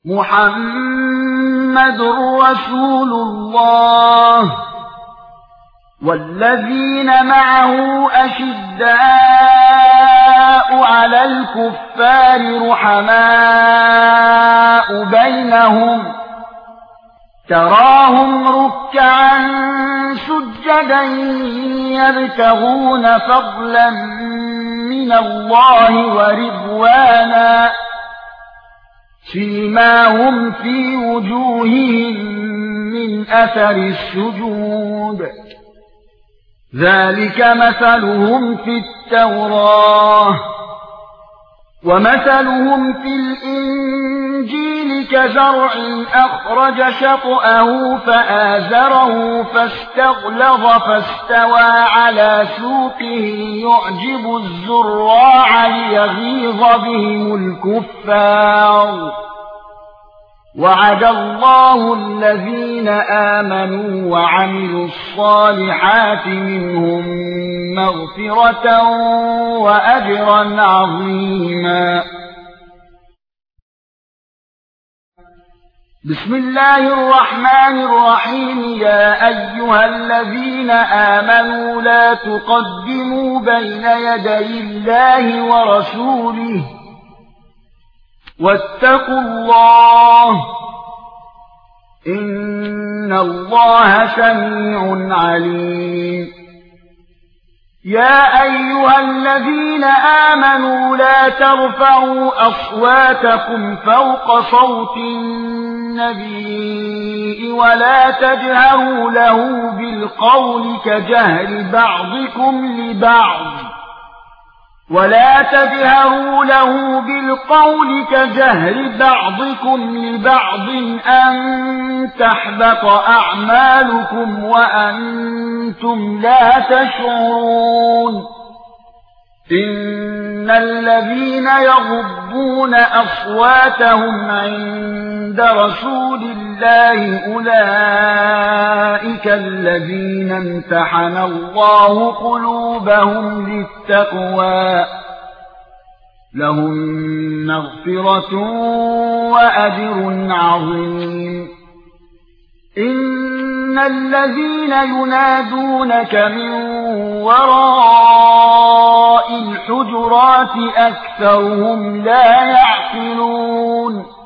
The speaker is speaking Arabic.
محمد رسول الله والذين معه أشداء على الكفار رحماء بينهم تراهم ركعا سجدا يبتغون فضلا من الله ورضوانا سيماهم في وجوههم من أثر السجود ذلك مثلهم في التوراة ومثلهم في الإنجيل كزرع أخرج شطأه فآزره فاستغلظ فاستوى على سوقه يعجب الزراع ليغيظ بهم الكفار وعد الله الذين آمنوا وعملوا الصالحات منهم مغفرة وأجرا عظيما. بسم الله الرحمن الرحيم. يا أيها الذين آمنوا لا تقدموا بين يدي الله ورسوله واتقوا الله إن الله سميع عليم. يا أيها الذين آمنوا لا ترفعوا أصواتكم فوق صوت النبي ولا تجهروا له بالقول كجهر بعضكم لبعض أن تحبط أعمالكم وأنتم لا تشعرون. إن الذين يغضون أصواتهم عند رسول الله أولئك الذين امتحن الله قلوبهم للتقوى لهم مغفرة وأجر عظيم. إن الذين ينادونك من وراء الحجرات أكثرهم لا يعقلون.